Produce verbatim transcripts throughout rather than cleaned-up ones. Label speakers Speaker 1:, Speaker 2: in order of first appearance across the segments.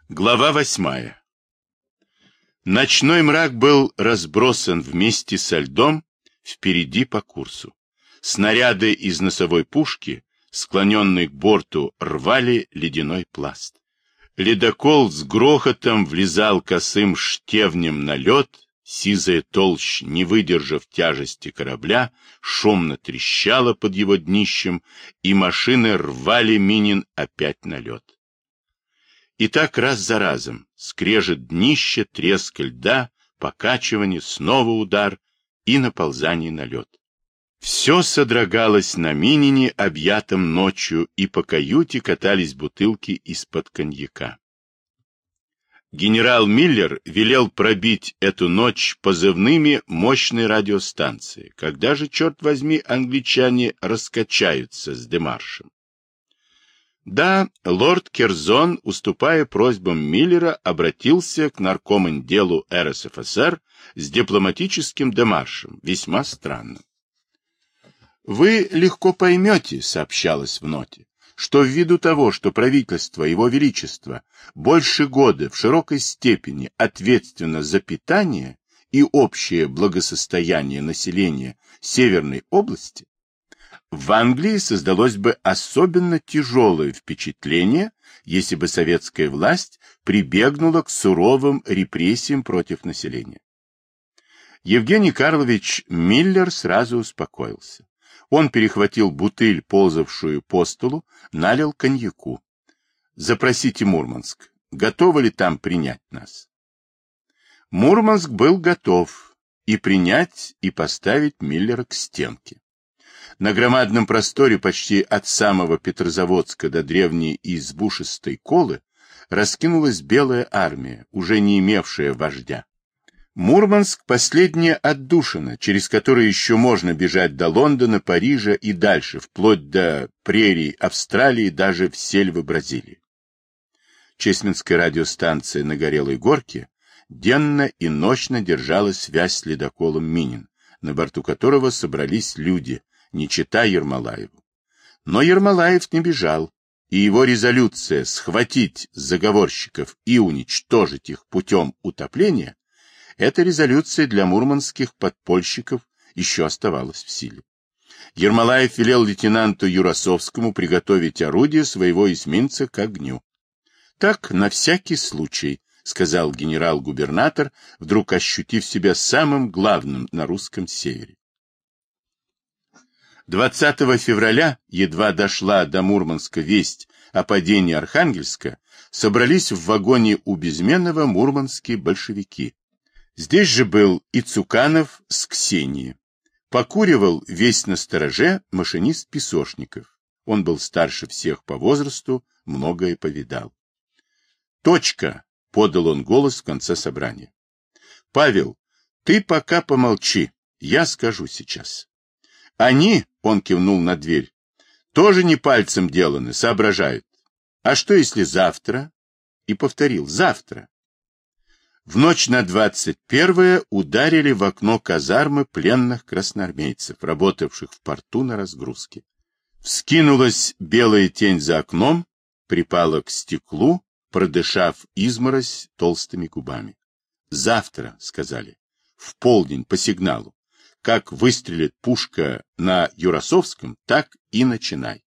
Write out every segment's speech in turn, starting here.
Speaker 1: Глава восьмая. Ночной мрак был разбросан вместе со льдом впереди по курсу. Снаряды из носовой пушки, склоненные к борту, рвали ледяной пласт. Ледокол с грохотом влезал косым штевнем на лед, сизая толщ, не выдержав тяжести корабля, шумно трещала под его днищем, и машины рвали Минин опять на лед. И так раз за разом, скрежет днища, треск льда, покачивание, снова удар и наползание на лед. Все содрогалось на Минине, объятом ночью, и по каюте катались бутылки из-под коньяка. Генерал Миллер велел пробить эту ночь позывными мощной радиостанции. Когда же, черт возьми, англичане раскачаются с демаршем? Да, лорд Керзон, уступая просьбам Миллера, обратился к наркоманделу эр эс эф эс эр с дипломатическим демаршем, весьма странным. «Вы легко поймете», — сообщалось в ноте, что ввиду того, что правительство Его Величества больше года в широкой степени ответственно за питание и общее благосостояние населения Северной области, в Англии создалось бы особенно тяжелое впечатление, если бы советская власть прибегнула к суровым репрессиям против населения. Евгений Карлович Миллер сразу успокоился. Он перехватил бутыль, ползавшую по столу, налил коньяку. «Запросите Мурманск. Готовы ли там принять нас?» Мурманск был готов и принять, и поставить Миллера к стенке. На громадном просторе почти от самого Петрозаводска до древней избушистой Колы раскинулась белая армия, уже не имевшая вождя. Мурманск — последняя отдушина, через которую еще можно бежать до Лондона, Парижа и дальше, вплоть до прерий Австралии, даже в сельвы Бразилии. Чесменская радиостанция на Горелой Горке денно и ночно держала связь с ледоколом Минин, на борту которого собрались люди, не чета Ермолаеву. Но Ермолаев не бежал, и его резолюция схватить заговорщиков и уничтожить их путем утопления, эта резолюция для мурманских подпольщиков еще оставалась в силе. Ермолаев велел лейтенанту Юрасовскому приготовить орудие своего эсминца к огню. «Так, на всякий случай», — сказал генерал-губернатор, вдруг ощутив себя самым главным на русском севере. двадцатого февраля, едва дошла до Мурманска весть о падении Архангельска, собрались в вагоне у Безменного мурманские большевики. Здесь же был и Цуканов с Ксенией. Покуривал весь на стороже машинист Песошников. Он был старше всех по возрасту, многое повидал. «Точка!» — подал он голос в конце собрания. «Павел, ты пока помолчи, я скажу сейчас. Они, — он кивнул на дверь, — тоже не пальцем деланы, соображают. А что если завтра?» И повторил: «Завтра». В ночь на двадцать первое ударили в окно казармы пленных красноармейцев, работавших в порту на разгрузке. Вскинулась белая тень за окном, припала к стеклу, продышав изморозь толстыми губами. «Завтра», — сказали, — «в полдень по сигналу. Как выстрелит пушка на Юрасовском, так и начинай».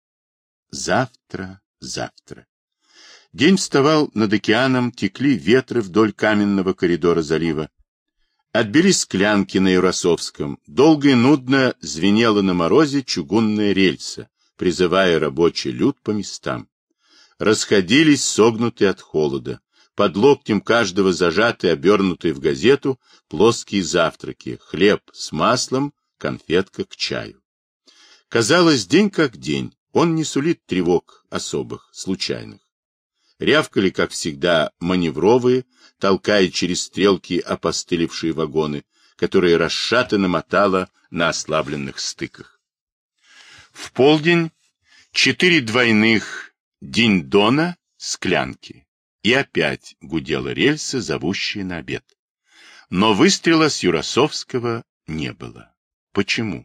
Speaker 1: Завтра, завтра. День вставал над океаном, текли ветры вдоль каменного коридора залива. Отбились склянки на Юрасовском, долго и нудно звенела на морозе чугунная рельса, призывая рабочий люд по местам. Расходились согнутые от холода, под локтем каждого зажатые, обернутые в газету, плоские завтраки, хлеб с маслом, конфетка к чаю. Казалось, день как день, он не сулит тревог особых, случайных. Рявкали, как всегда, маневровые, толкая через стрелки опостылевшие вагоны, которые расшатанно мотало на ослабленных стыках. В полдень четыре двойных динь-дона, склянки, и опять гудела рельса, зовущая на обед. Но выстрела с Юрасовского не было. Почему?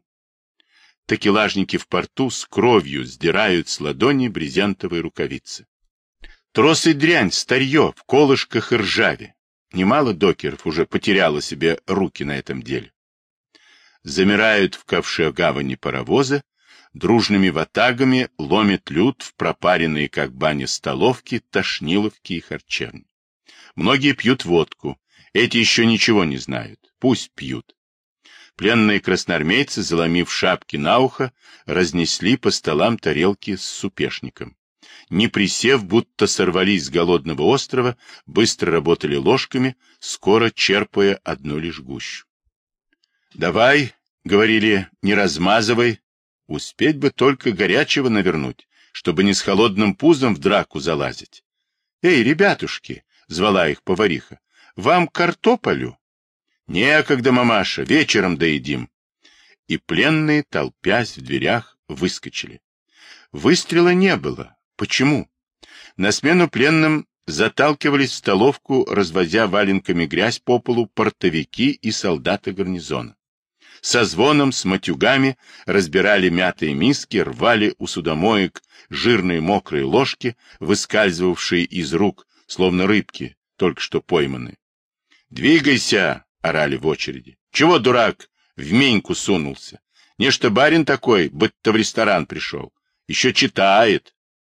Speaker 1: Такелажники в порту с кровью сдирают с ладони брезентовые рукавицы. Тросы дрянь, старье, в колышках и ржаве. Немало докеров уже потеряло себе руки на этом деле. Замирают в ковше гавани паровозы, дружными ватагами ломит люд в пропаренные, как баня, столовки, тошниловки и харчевни. Многие пьют водку, эти еще ничего не знают, пусть пьют. Пленные красноармейцы, заломив шапки на ухо, разнесли по столам тарелки с супешником. Не присев, будто сорвались с голодного острова, быстро работали ложками, скоро черпая одну лишь гущу. «Давай», — говорили, — «не размазывай, успеть бы только горячего навернуть, чтобы не с холодным пузом в драку залазить». «Эй, ребятушки», — звала их повариха, — «вам картополю?» «Некогда, мамаша, вечером доедим». И пленные, толпясь в дверях, выскочили. Выстрела не было. Почему? На смену пленным заталкивались в столовку, развозя валенками грязь по полу, портовики и солдаты гарнизона. Со звоном, с матюгами разбирали мятые миски, рвали у судомоек жирные мокрые ложки, выскальзывавшие из рук, словно рыбки, только что пойманные. «Двигайся!» — орали в очереди. «Чего, дурак, в меньку сунулся? Нечто барин такой, будто в ресторан пришел. Еще читает».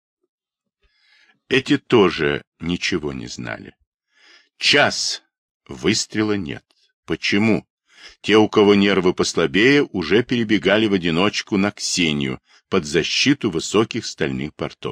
Speaker 1: Эти тоже ничего не знали. Час. Выстрела нет. Почему? Те, у кого нервы послабее, уже перебегали в одиночку на Ксению под защиту высоких стальных портов.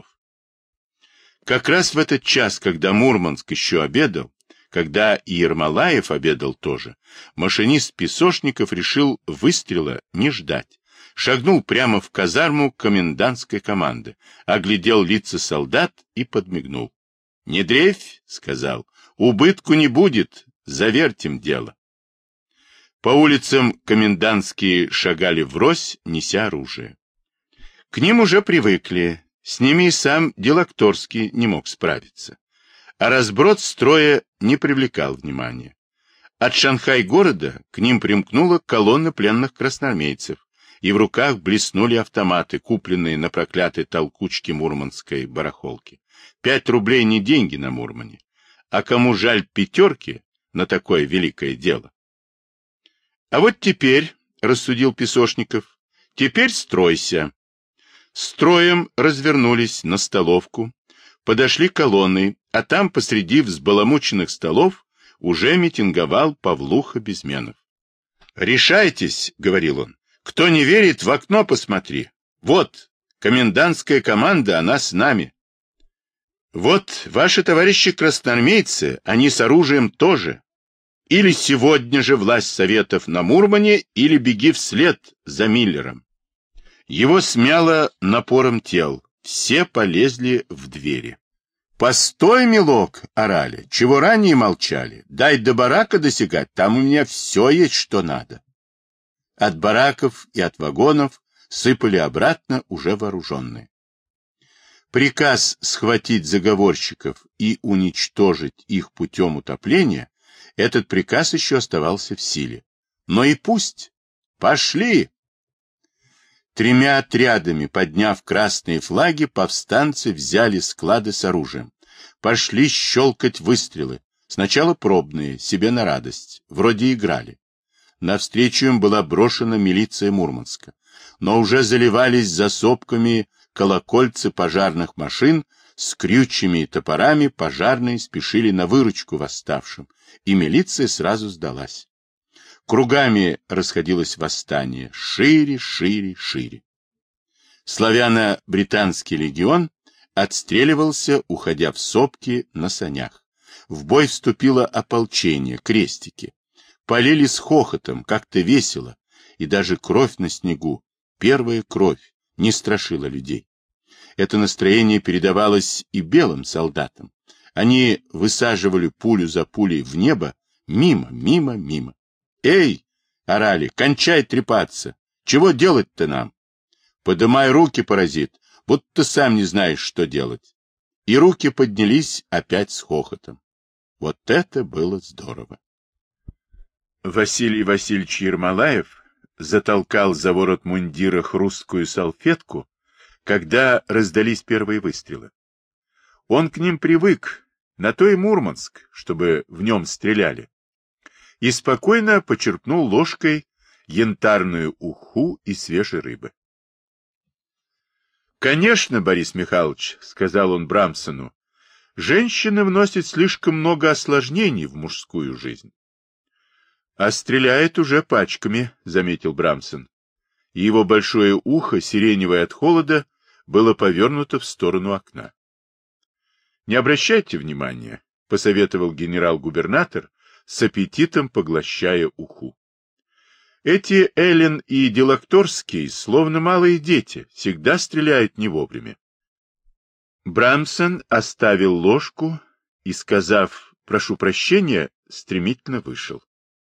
Speaker 1: Как раз в этот час, когда Мурманск еще обедал, когда и Ермолаев обедал тоже, машинист Песошников решил выстрела не ждать. Шагнул прямо в казарму комендантской команды, оглядел лица солдат и подмигнул. — Не дрейфь, — сказал, — убытку не будет, завертим дело. По улицам комендантские шагали врозь, неся оружие. К ним уже привыкли, с ними и сам Делакторский не мог справиться. А разброд строя не привлекал внимания. От Шанхай-города к ним примкнула колонна пленных красноармейцев, и в руках блеснули автоматы, купленные на проклятой толкучке мурманской барахолки. Пять рублей не деньги на Мурмане. А кому жаль пятерки на такое великое дело? А вот теперь, — рассудил Песошников, — теперь стройся. Строем развернулись на столовку, подошли колонны, а там посреди взбаламученных столов уже митинговал Павлуха Безменов. «Решайтесь, — говорил он, — кто не верит, в окно посмотри. Вот, комендантская команда, она с нами. Вот, ваши товарищи красноармейцы, они с оружием тоже. Или сегодня же власть советов на Мурмане, или беги вслед за Миллером». Его смяло напором тел, все полезли в двери. «Постой, милок!» — орали. «Чего ранее молчали? Дай до барака досягать, там у меня все есть, что надо». От бараков и от вагонов сыпали обратно уже вооруженные. Приказ схватить заговорщиков и уничтожить их путем утопления, этот приказ еще оставался в силе. Но и пусть. Пошли! Тремя отрядами, подняв красные флаги, повстанцы взяли склады с оружием. Пошли щелкать выстрелы. Сначала пробные, себе на радость. Вроде играли. Навстречу им была брошена милиция Мурманска. Но уже заливались за сопками колокольцы пожарных машин, с крючьями и топорами пожарные спешили на выручку восставшим, и милиция сразу сдалась. Кругами расходилось восстание, шире, шире, шире. Славяно-британский легион отстреливался, уходя в сопки на санях. В бой вступило ополчение, крестики. Полили с хохотом, как-то весело, и даже кровь на снегу, первая кровь, не страшила людей. Это настроение передавалось и белым солдатам. Они высаживали пулю за пулей в небо, мимо, мимо, мимо. «Эй!» — орали, «кончай трепаться! Чего делать-то нам? Подымай руки, паразит, будто сам не знаешь, что делать». И руки поднялись опять с хохотом. Вот это было здорово! Василий Васильевич Ермолаев затолкал за ворот мундира хрусткую салфетку, когда раздались первые выстрелы. Он к ним привык, на то и Мурманск, чтобы в нем стреляли. И спокойно почерпнул ложкой янтарную уху и свежей рыбы. «Конечно, Борис Михайлович, — сказал он Брамсону, — женщины вносят слишком много осложнений в мужскую жизнь». «А стреляет уже пачками, — заметил Брамсон. И его большое ухо, сиреневое от холода, было повернуто в сторону окна. «Не обращайте внимания, — посоветовал генерал-губернатор, с аппетитом поглощая уху. Эти Эллен и Делакторский, словно малые дети, всегда стреляют не вовремя». Брамсон оставил ложку и, сказав «прошу прощения», стремительно вышел.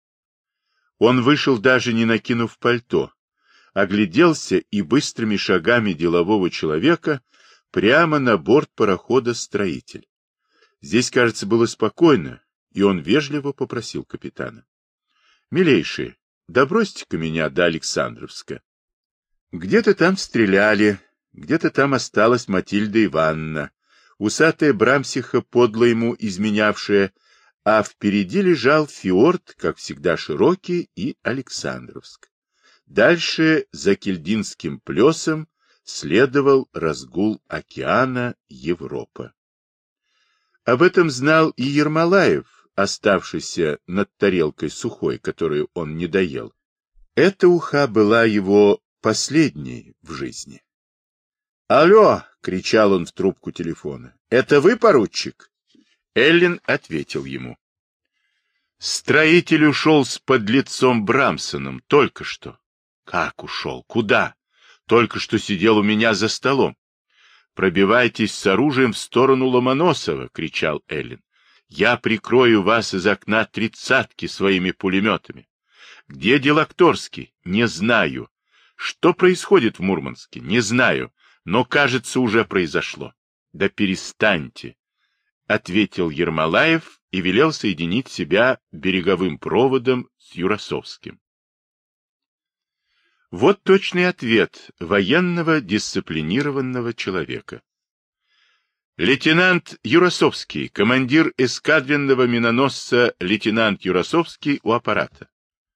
Speaker 1: Он вышел, даже не накинув пальто, огляделся и быстрыми шагами делового человека прямо на борт парохода «Строитель». Здесь, кажется, было спокойно, и он вежливо попросил капитана: «Милейший, добросьте-ка меня до Александровска. Где-то там стреляли, где-то там осталась Матильда Ивановна, усатая Брамсиха, подло ему изменявшая, а впереди лежал фьорд, как всегда широкий, и Александровск. Дальше за Кильдинским плесом следовал разгул океана Европа. Об этом знал и Ермолаев, оставшийся над тарелкой сухой, которую он не доел. Эта уха была его последней в жизни. «Алло!» — кричал он в трубку телефона. «Это вы, поручик?» Эллен ответил ему: «Строитель ушел с подлецом Брамсоном только что». «Как ушел? Куда?» «Только что сидел у меня за столом». «Пробивайтесь с оружием в сторону Ломоносова!» — кричал Эллен. «Я прикрою вас из окна тридцатки своими пулеметами». «Где Делакторский?» «Не знаю». «Что происходит в Мурманске?» «Не знаю, но, кажется, уже произошло». «Да перестаньте!» — ответил Ермолаев и велел соединить себя береговым проводом с Юрасовским. Вот точный ответ военного дисциплинированного человека. Лейтенант Юрасовский, командир эскадренного миноносца лейтенант Юрасовский у аппарата.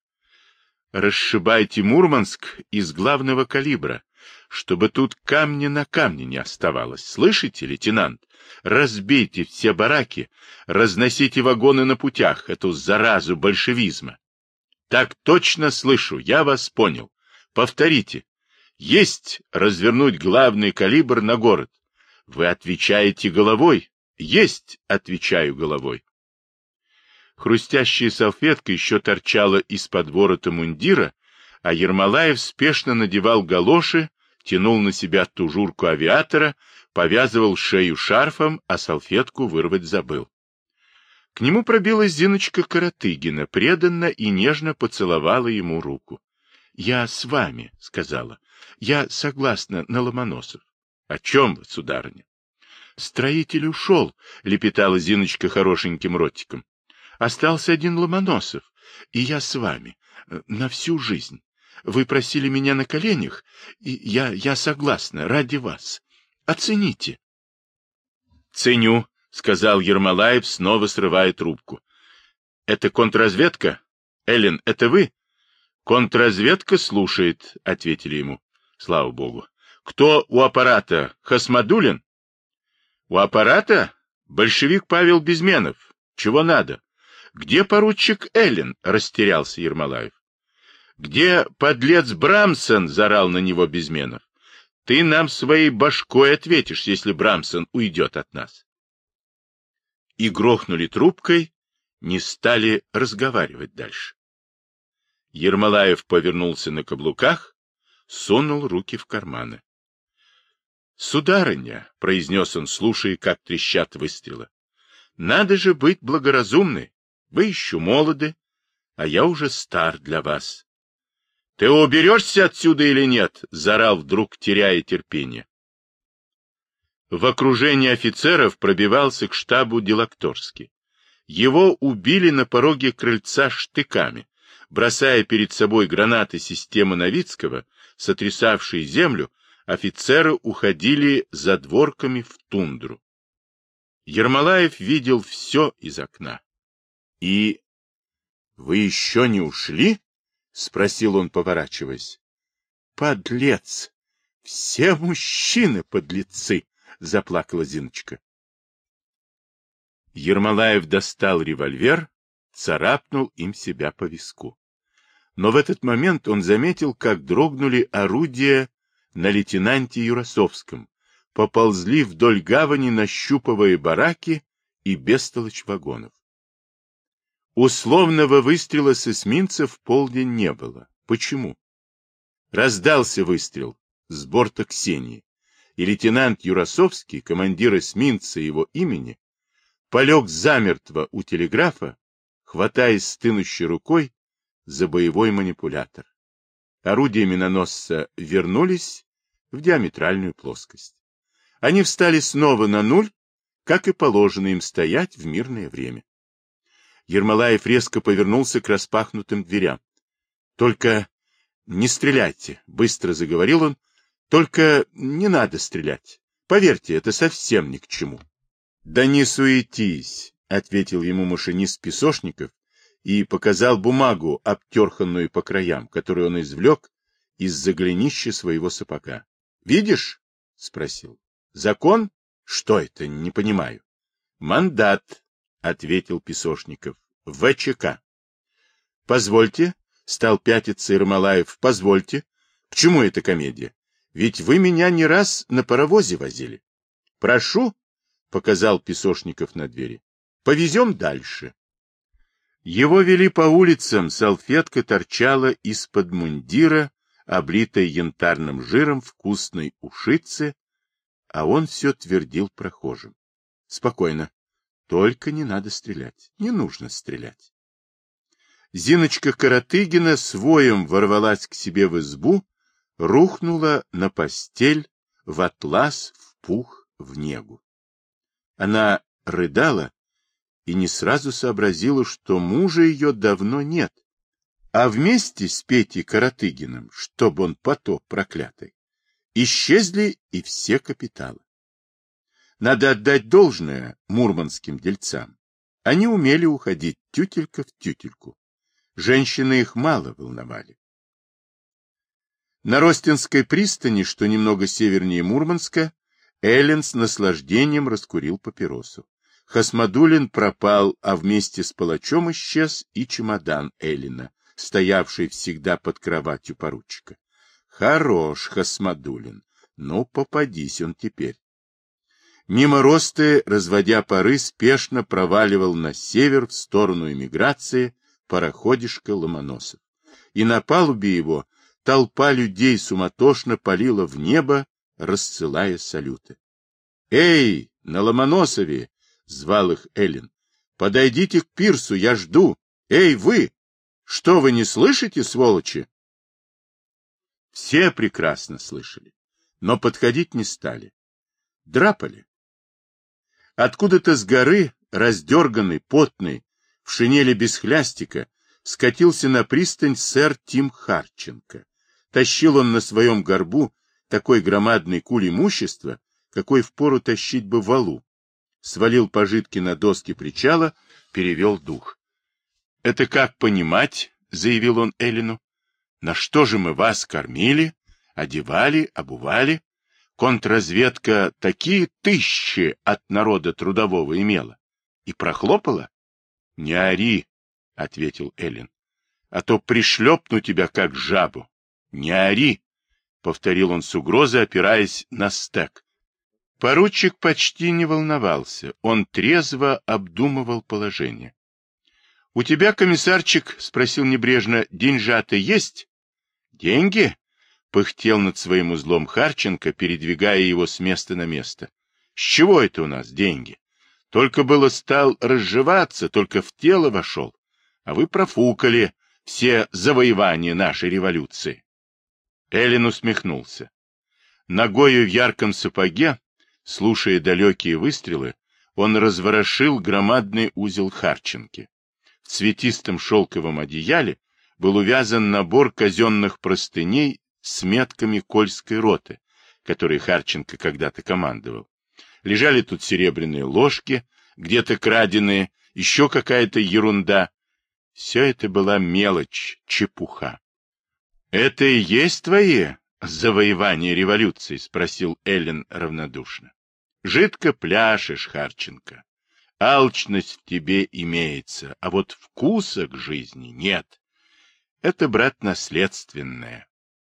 Speaker 1: Расшибайте Мурманск из главного калибра, чтобы тут камня на камне не оставалось. Слышите, лейтенант? Разбейте все бараки, разносите вагоны на путях, эту заразу большевизма. Так точно слышу, я вас понял. Повторите. Есть развернуть главный калибр на город. Вы отвечаете головой? Есть, отвечаю головой. Хрустящая салфетка еще торчала из-под ворота мундира, а Ермолаев спешно надевал галоши, тянул на себя тужурку авиатора, повязывал шею шарфом, а салфетку вырвать забыл. К нему пробилась Зиночка Каратыгина, преданно и нежно поцеловала ему руку. «Я с вами», — сказала. «Я согласна на Ломоносов». «О чем вы, сударыня?» «Строитель ушел», — лепетала Зиночка хорошеньким ротиком. «Остался один Ломоносов, и я с вами. На всю жизнь. Вы просили меня на коленях, и я, я согласна, ради вас. Оцените». «Ценю», — сказал Ермолаев, снова срывая трубку. «Это контрразведка? Эллен, это вы?» «Контрразведка слушает», — ответили ему. «Слава богу». «Кто у аппарата? Хасмадулин?» «У аппарата? Большевик Павел Безменов. Чего надо?» «Где поручик Эллен?» — растерялся Ермолаев. «Где подлец Брамсон?» — заорал на него Безменов. «Ты нам своей башкой ответишь, если Брамсон уйдет от нас». И грохнули трубкой, не стали разговаривать дальше. Ермолаев повернулся на каблуках, сунул руки в карманы. «Сударыня», — произнес он, слушая, как трещат выстрелы, — «надо же быть благоразумной. Вы еще молоды, а я уже стар для вас». «Ты уберешься отсюда или нет?» — заорал вдруг, теряя терпение. В окружении офицеров пробивался к штабу Делакторский. Его убили на пороге крыльца штыками, бросая перед собой гранаты системы Новицкого, сотрясавшие землю. Офицеры уходили задворками в тундру. Ермолаев видел все из окна. — И вы еще не ушли? — спросил он, поворачиваясь. — Подлец! Все мужчины подлецы! — заплакала Зиночка. Ермолаев достал револьвер, царапнул им себя по виску. Но в этот момент он заметил, как дрогнули орудия на лейтенанте Юрасовском, поползли вдоль гавани, нащупывая бараки и бестолочь вагонов. Условного выстрела с эсминца в полдень не было. Почему? Раздался выстрел с борта Ксении, и лейтенант Юрасовский, командир эсминца его имени, полег замертво у телеграфа, хватаясь стынущей рукой за боевой манипулятор. Орудия миноносца вернулись в диаметральную плоскость. Они встали снова на нуль, как и положено им стоять в мирное время. Ермолаев резко повернулся к распахнутым дверям. — Только не стреляйте, — быстро заговорил он. — Только не надо стрелять. Поверьте, это совсем ни к чему. — Да не суетись, — ответил ему машинист Песошников и показал бумагу, обтерханную по краям, которую он извлек из-за голенища своего сапога. — Видишь? — спросил. — Закон? Что это? Не понимаю. — Мандат, — ответил Песошников. — ВЧК. — Позвольте, — стал пятиться Ермолаев, — позвольте. К чему эта комедия? Ведь вы меня не раз на паровозе возили. — Прошу, — показал Песошников на двери. — Повезем дальше. Его вели по улицам, салфетка торчала из-под мундира, облитой янтарным жиром вкусной ушицы, а он все твердил прохожим. — Спокойно. Только не надо стрелять. Не нужно стрелять. Зиночка Каратыгина с воем ворвалась к себе в избу, рухнула на постель, в атлас, в пух, в негу. Она рыдала и не сразу сообразила, что мужа ее давно нет, а вместе с Петей Каратыгиным, чтоб он потоп проклятый, исчезли и все капиталы. Надо отдать должное мурманским дельцам. Они умели уходить тютелька в тютельку. Женщины их мало волновали. На Ростинской пристани, что немного севернее Мурманска, Эллин с наслаждением раскурил папиросу. Хасмадулин пропал, а вместе с палачом исчез и чемодан Эллина, стоявший всегда под кроватью поручика. Хорош Хасмадулин, ну попадись он теперь. Мимо Росты, разводя пары, спешно проваливал на север в сторону эмиграции пароходишка Ломоносов. И на палубе его толпа людей суматошно палила в небо, рассылая салюты. — Эй, на Ломоносове! — звал их Эллин. — Подойдите к пирсу, я жду. Эй, вы! Что, вы не слышите, сволочи? Все прекрасно слышали, но подходить не стали. Драпали. Откуда-то с горы, раздерганный, потный, в шинели без хлястика, скатился на пристань сэр Тим Харченко. Тащил он на своем горбу такой громадный куль имущества, какой впору тащить бы валу. Свалил пожитки на доски причала, перевел дух. — Это как понимать, — заявил он Эллину. — На что же мы вас кормили, одевали, обували? Контрразведка такие тысячи от народа трудового имела. И прохлопала? — Не ори, — ответил Эллин, — а то пришлепну тебя, как жабу. — Не ори, — повторил он с угрозой, опираясь на стек. Поручик почти не волновался, он трезво обдумывал положение. — У тебя, комиссарчик, — спросил небрежно, — деньжата есть? — Деньги? — пыхтел над своим узлом Харченко, передвигая его с места на место. — С чего это у нас деньги? Только было стал разжеваться, только в тело вошел. А вы профукали все завоевания нашей революции. Эллин усмехнулся. Ногою в ярком сапоге, слушая далекие выстрелы, он разворошил громадный узел Харченки. В цветистом шелковом одеяле был увязан набор казенных простыней с метками Кольской роты, которой Харченко когда-то командовал. Лежали тут серебряные ложки, где-то краденые, еще какая-то ерунда. Все это была мелочь, чепуха. — Это и есть твои завоевания революции? — спросил Эллен равнодушно. — Жидко пляшешь, Харченко. Алчность в тебе имеется, а вот вкуса к жизни нет. Это, брат, наследственное.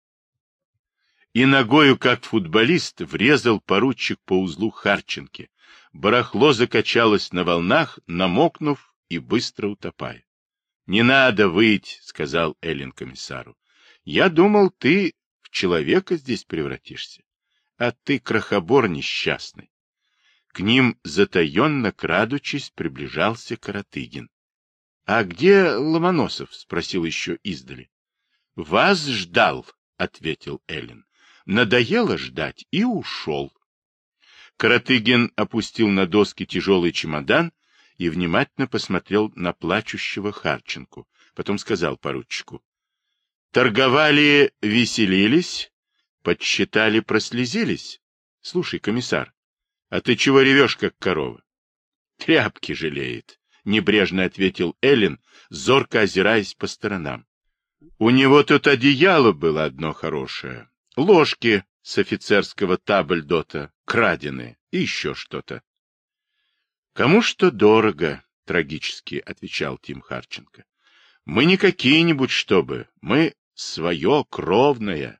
Speaker 1: И ногою, как футболист, врезал поручик по узлу Харченке. Барахло закачалось на волнах, намокнув и быстро утопая. — Не надо выть, — сказал Эллен комиссару. — Я думал, ты в человека здесь превратишься. А ты крохобор несчастный. К ним, затаенно крадучись, приближался Каратыгин. — А где Ломоносов? — спросил еще издали. — Вас ждал, — ответил Эллен. Надоело ждать и ушел. Каратыгин опустил на доски тяжелый чемодан и внимательно посмотрел на плачущего Харченку. Потом сказал поручику: — Торговали, веселились, подсчитали, прослезились. Слушай, комиссар, а ты чего ревешь, как корова? — Тряпки жалеет, — небрежно ответил Эллен, зорко озираясь по сторонам. У него тут одеяло было одно хорошее, ложки с офицерского табльдота, краденые, и еще что-то. — Кому что дорого, — трагически отвечал Тим Харченко. — Мы не какие-нибудь, чтобы, мы свое, кровное.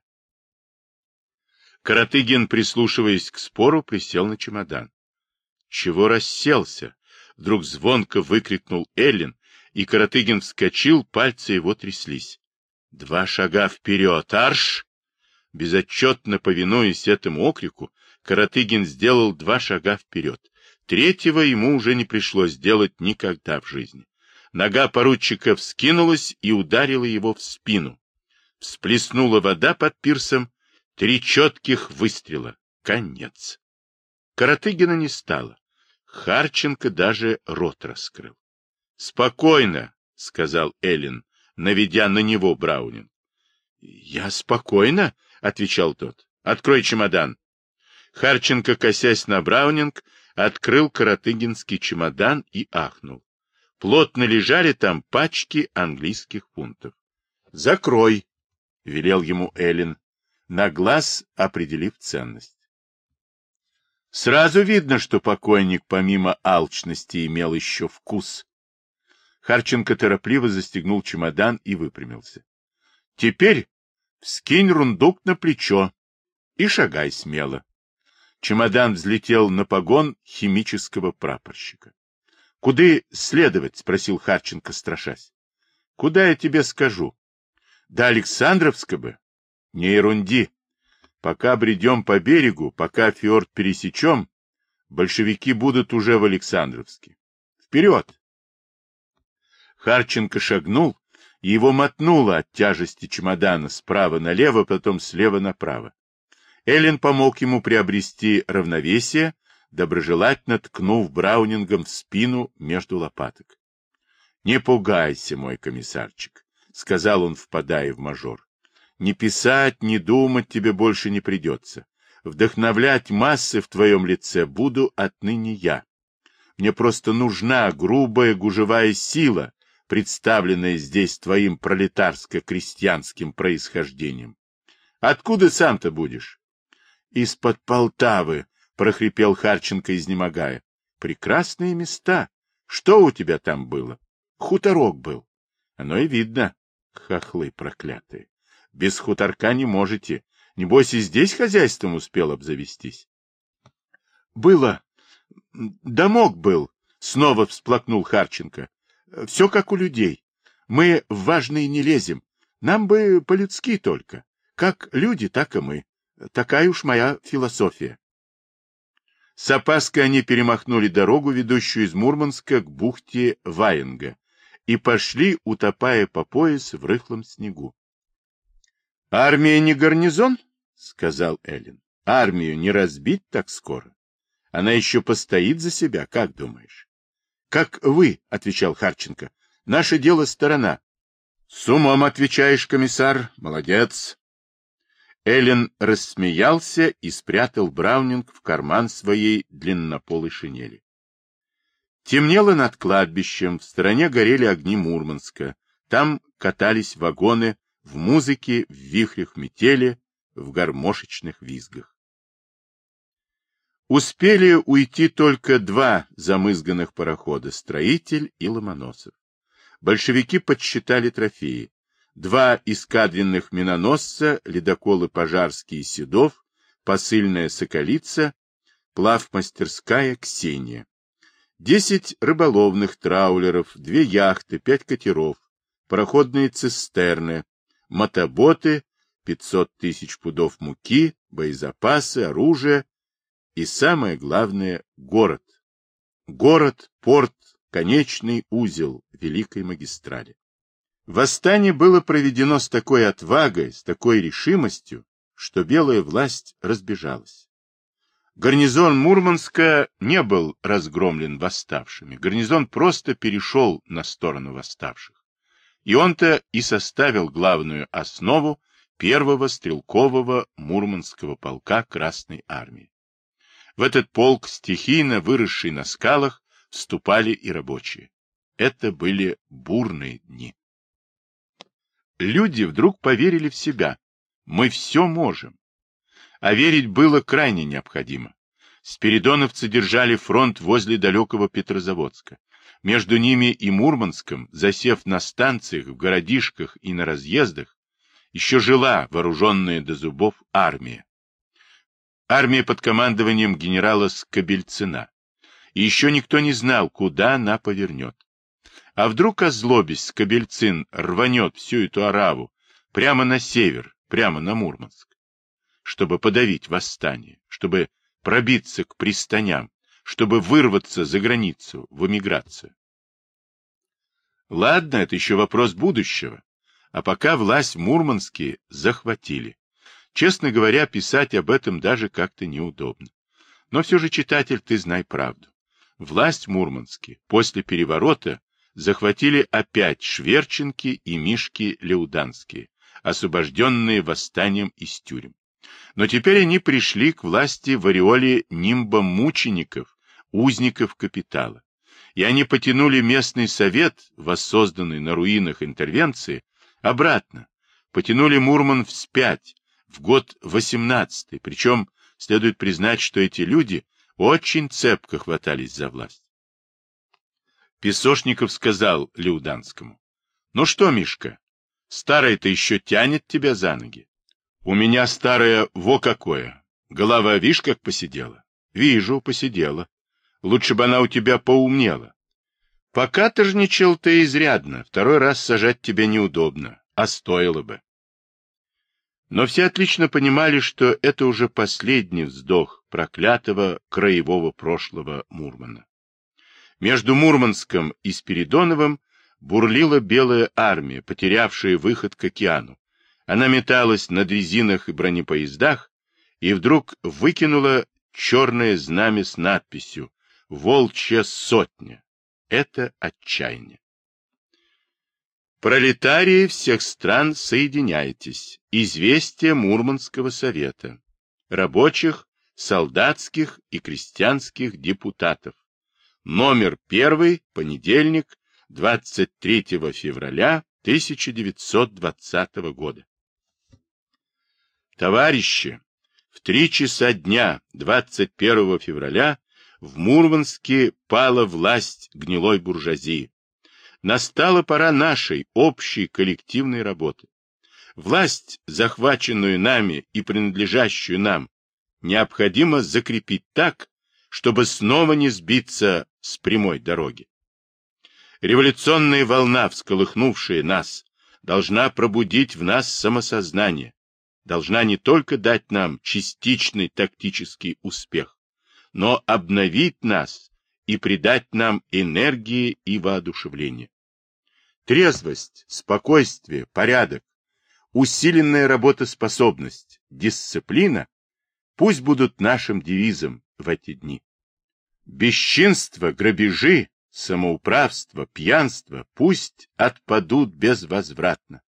Speaker 1: Каратыгин, прислушиваясь к спору, присел на чемодан. — Чего расселся? — вдруг звонко выкрикнул Эллен, и Каратыгин вскочил, пальцы его тряслись. — Два шага вперед, арш! Безотчетно повинуясь этому окрику, Каратыгин сделал два шага вперед. Третьего ему уже не пришлось делать никогда в жизни. Нога поручика вскинулась и ударила его в спину. Всплеснула вода под пирсом. Три четких выстрела. Конец. Каратыгина не стало. Харченко даже рот раскрыл. — Спокойно, — сказал Эллен, наведя на него Браунинг. — Я спокойно, — отвечал тот. — Открой чемодан. Харченко, косясь на Браунинг, открыл каратыгинский чемодан и ахнул. Плотно лежали там пачки английских фунтов. — Закрой, — велел ему Эллен, на глаз определив ценность. Сразу видно, что покойник помимо алчности имел еще вкус. Харченко торопливо застегнул чемодан и выпрямился. — Теперь вскинь рундук на плечо и шагай смело. Чемодан взлетел на погон химического прапорщика. — Куды следовать? — спросил Харченко, страшась. — Куда я тебе скажу? — До Александровска бы. — Не ерунди. Пока бредем по берегу, пока фьорд пересечем, большевики будут уже в Александровске. Вперед! Харченко шагнул, и его мотнуло от тяжести чемодана справа налево, потом слева направо. Эллен помог ему приобрести равновесие, доброжелательно ткнув Браунингом в спину между лопаток. — Не пугайся, мой комиссарчик, — сказал он, впадая в мажор. — Не писать, не думать тебе больше не придется. Вдохновлять массы в твоем лице буду отныне я. Мне просто нужна грубая гужевая сила, представленная здесь твоим пролетарско-крестьянским происхождением. Откуда сам-то будешь? — Из-под Полтавы, — прохрипел Харченко, изнемогая. — Прекрасные места. Что у тебя там было? Хуторок был. Оно и видно. Хохлы проклятые. Без хуторка не можете. Небось, и здесь хозяйством успел обзавестись. — Было. Домок был, — снова всплакнул Харченко. — Все как у людей. Мы в важные не лезем. Нам бы по-людски только. Как люди, так и мы. Такая уж моя философия. С опаской они перемахнули дорогу, ведущую из Мурманска к бухте Ваенга, и пошли, утопая по пояс в рыхлом снегу. — Армия не гарнизон? — сказал Эллен. — Армию не разбить так скоро. Она еще постоит за себя, как думаешь? — Как вы, — отвечал Харченко. — Наше дело сторона. — С умом отвечаешь, комиссар. Молодец. Эллен рассмеялся и спрятал Браунинг в карман своей длиннополой шинели. Темнело над кладбищем, в стороне горели огни Мурманска, там катались вагоны в музыке, в вихрях метели, в гармошечных визгах. Успели уйти только два замызганных парохода — «Строитель» и «Ломоносов». Большевики подсчитали трофеи. Два эскадренных миноносца, ледоколы «Пожарский» и «Седов», посыльная «Соколица», плавмастерская «Ксения». Десять рыболовных траулеров, две яхты, пять катеров, пароходные цистерны, мотоботы, пятьсот тысяч пудов муки, боезапасы, оружие и, самое главное, город. Город, порт, конечный узел Великой магистрали. Восстание было проведено с такой отвагой, с такой решимостью, что белая власть разбежалась. Гарнизон Мурманска не был разгромлен восставшими, гарнизон просто перешел на сторону восставших. И он-то и составил главную основу первого стрелкового Мурманского полка Красной армии. В этот полк, стихийно выросший на скалах, вступали и рабочие. Это были бурные дни. Люди вдруг поверили в себя. Мы все можем. А верить было крайне необходимо. Спиридоновцы держали фронт возле далекого Петрозаводска. Между ними и Мурманском, засев на станциях, в городишках и на разъездах, еще жила вооруженная до зубов армия. Армия под командованием генерала Скобельцина. И еще никто не знал, куда она повернет. А вдруг, озлобясь, Скобельцин рванет всю эту ораву прямо на север, прямо на Мурманск, чтобы подавить восстание, чтобы пробиться к пристаням, чтобы вырваться за границу, в эмиграцию. Ладно, это еще вопрос будущего. А пока власть в Мурманске захватили. Честно говоря, писать об этом даже как-то неудобно. Но все же, читатель, ты знай правду. Власть в Мурманске после переворота захватили опять Шверченки и Мишки Леуданские, освобожденные восстанием из тюрем. Но теперь они пришли к власти в ореоле нимба мучеников, узников капитала. И они потянули местный совет, воссозданный на руинах интервенции, обратно, потянули Мурман вспять, в год восемнадцатый, причем следует признать, что эти люди очень цепко хватались за власть. Песошников сказал Леуданскому: «Ну что, Мишка, старая-то еще тянет тебя за ноги. У меня старая во какое. Голова, вишь, как посидела? Вижу, посидела. Лучше бы она у тебя поумнела. Пока тожничал ты изрядно, второй раз сажать тебя неудобно, а стоило бы». Но все отлично понимали, что это уже последний вздох проклятого краевого прошлого Мурмана. Между Мурманском и Спиридоновым бурлила белая армия, потерявшая выход к океану. Она металась на дрезинах и бронепоездах и вдруг выкинула черное знамя с надписью «Волчья сотня». Это отчаяние. Пролетарии всех стран, соединяйтесь. Известие Мурманского совета. Рабочих, солдатских и крестьянских депутатов. Номер первый, понедельник, двадцать третьего февраля тысяча девятьсот двадцатого года. Товарищи, в три часа дня двадцать первого февраля в Мурманске пала власть гнилой буржуазии. Настала пора нашей общей коллективной работы. Власть, захваченную нами и принадлежащую нам, необходимо закрепить так, чтобы снова не сбиться с прямой дороги. Революционная волна, всколыхнувшая нас, должна пробудить в нас самосознание, должна не только дать нам частичный тактический успех, но обновить нас и придать нам энергии и воодушевления. Трезвость, спокойствие, порядок, усиленная работоспособность, дисциплина пусть будут нашим девизом в эти дни. Бесчинство, грабежи, самоуправство, пьянство пусть отпадут безвозвратно.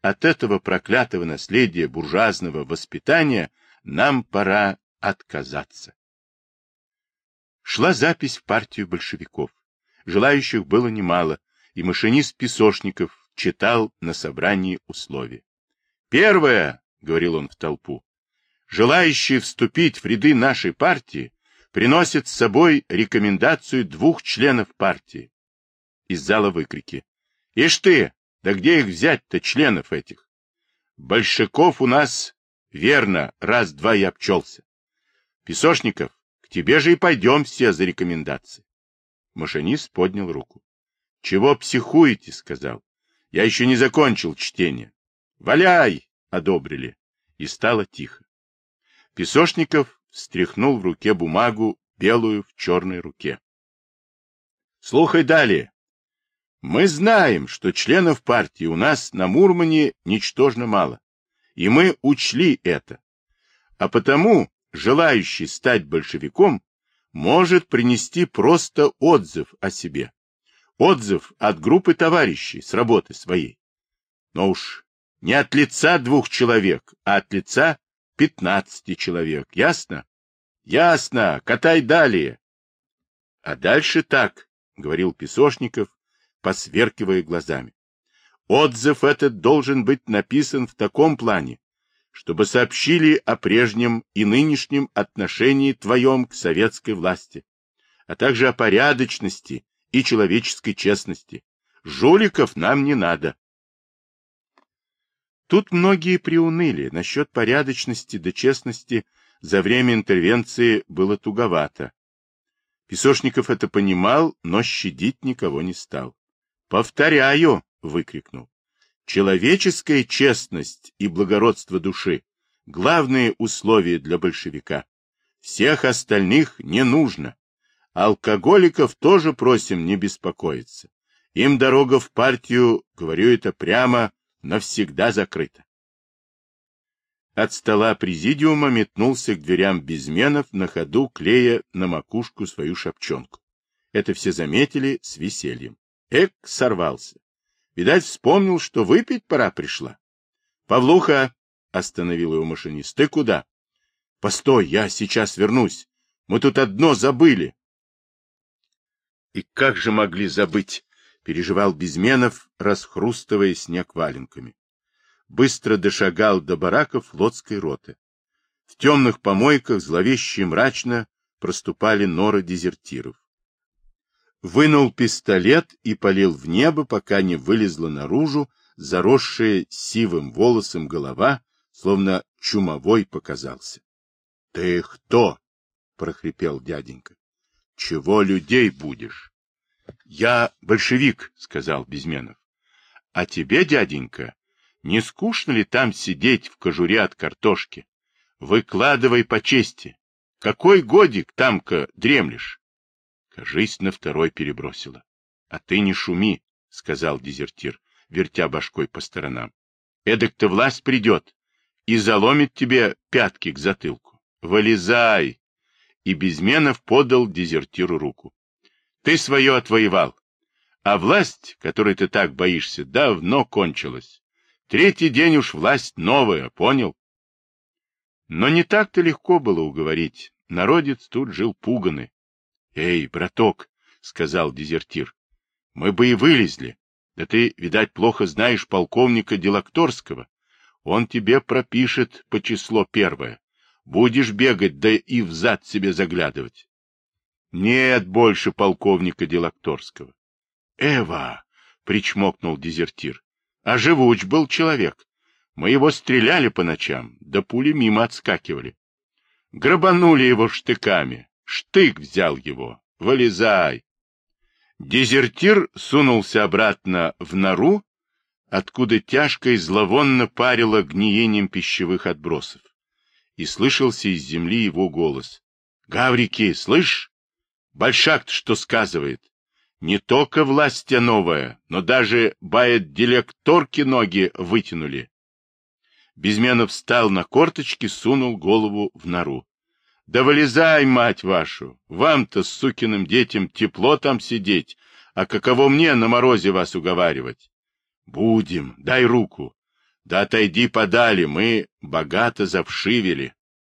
Speaker 1: от этого проклятого наследия буржуазного воспитания нам пора отказаться. Шла запись в партию большевиков. Желающих было немало, и машинист Песошников читал на собрании условия. «Первое, — говорил он в толпу, — желающие вступить в ряды нашей партии приносят с собой рекомендацию двух членов партии». Из зала выкрики. «Ишь ты! Да где их взять-то, членов этих? Большаков у нас, верно, раз-два и обчелся. Песошников, к тебе же и пойдем все за рекомендацией». Машинист поднял руку. — Чего психуете? — сказал. — Я еще не закончил чтение. — Валяй! — одобрили. И стало тихо. Песошников встряхнул в руке бумагу, белую в черной руке. — Слухай далее. Мы знаем, что членов партии у нас на Мурмане ничтожно мало. И мы учли это. А потому желающий стать большевиком может принести просто отзыв о себе. Отзыв от группы товарищей с работы своей. Но уж не от лица двух человек, а от лица пятнадцати человек. Ясно? Ясно. Катай далее. А дальше так, говорил Песошников, посверкивая глазами. Отзыв этот должен быть написан в таком плане, чтобы сообщили о прежнем и нынешнем отношении твоем к советской власти, а также о порядочности и человеческой честности. Жуликов нам не надо. Тут многие приуныли. Насчет порядочности да честности за время интервенции было туговато. Песошников это понимал, но щадить никого не стал. «Повторяю!» — выкрикнул. Человеческая честность и благородство души – главные условия для большевика. Всех остальных не нужно. Алкоголиков тоже просим не беспокоиться. Им дорога в партию, говорю это прямо, навсегда закрыта. От стола президиума метнулся к дверям Безменов, на ходу клея на макушку свою шапчонку. Это все заметили с весельем. Эк, сорвался. Видать, вспомнил, что выпить пора пришла. — Павлуха, — остановил его машинист, — ты куда? — Постой, я сейчас вернусь. Мы тут одно забыли. — И как же могли забыть? — переживал Безменов, расхрустывая снег валенками. Быстро дошагал до бараков флотской роты. В темных помойках зловеще и мрачно проступали норы дезертиров. Вынул пистолет и полил в небо, пока не вылезла наружу заросшая сивым волосом голова, словно чумовой показался. — Ты кто? — прохрипел дяденька. — Чего людей будешь? — Я большевик, — сказал Безменов. — А тебе, дяденька, не скучно ли там сидеть в кожуре от картошки? Выкладывай по чести. Какой годик там-ка дремлешь? Кажись, на второй перебросила. — А ты не шуми, — сказал дезертир, вертя башкой по сторонам. — Эдак-то власть придет и заломит тебе пятки к затылку. Вылезай! И Безменов подал дезертиру руку. — Ты свое отвоевал, а власть, которой ты так боишься, давно кончилась. Третий день уж власть новая, понял? Но не так-то легко было уговорить. Народец тут жил пуганый. — Эй, браток, — сказал дезертир, — мы бы и вылезли. Да ты, видать, плохо знаешь полковника Делакторского. Он тебе пропишет по число первое. Будешь бегать, да и взад себе заглядывать. Нет больше полковника Делакторского. — Эва, — причмокнул дезертир, — а живуч был человек. Мы его стреляли по ночам, да пули мимо отскакивали. Грабанули его штыками. Штык взял его. Вылезай. Дезертир сунулся обратно в нору, откуда тяжко и зловонно парило гниением пищевых отбросов. И слышался из земли его голос. — Гаврики, слышь? Большак-то что сказывает? Не только власть новая, но даже бает-дилекторки ноги вытянули. Безменов встал на корточки, сунул голову в нору. — Да вылезай, мать вашу! Вам-то, сукиным детям, тепло там сидеть, а каково мне на морозе вас уговаривать? — Будем, дай руку. Да отойди подали, мы богато завшивели.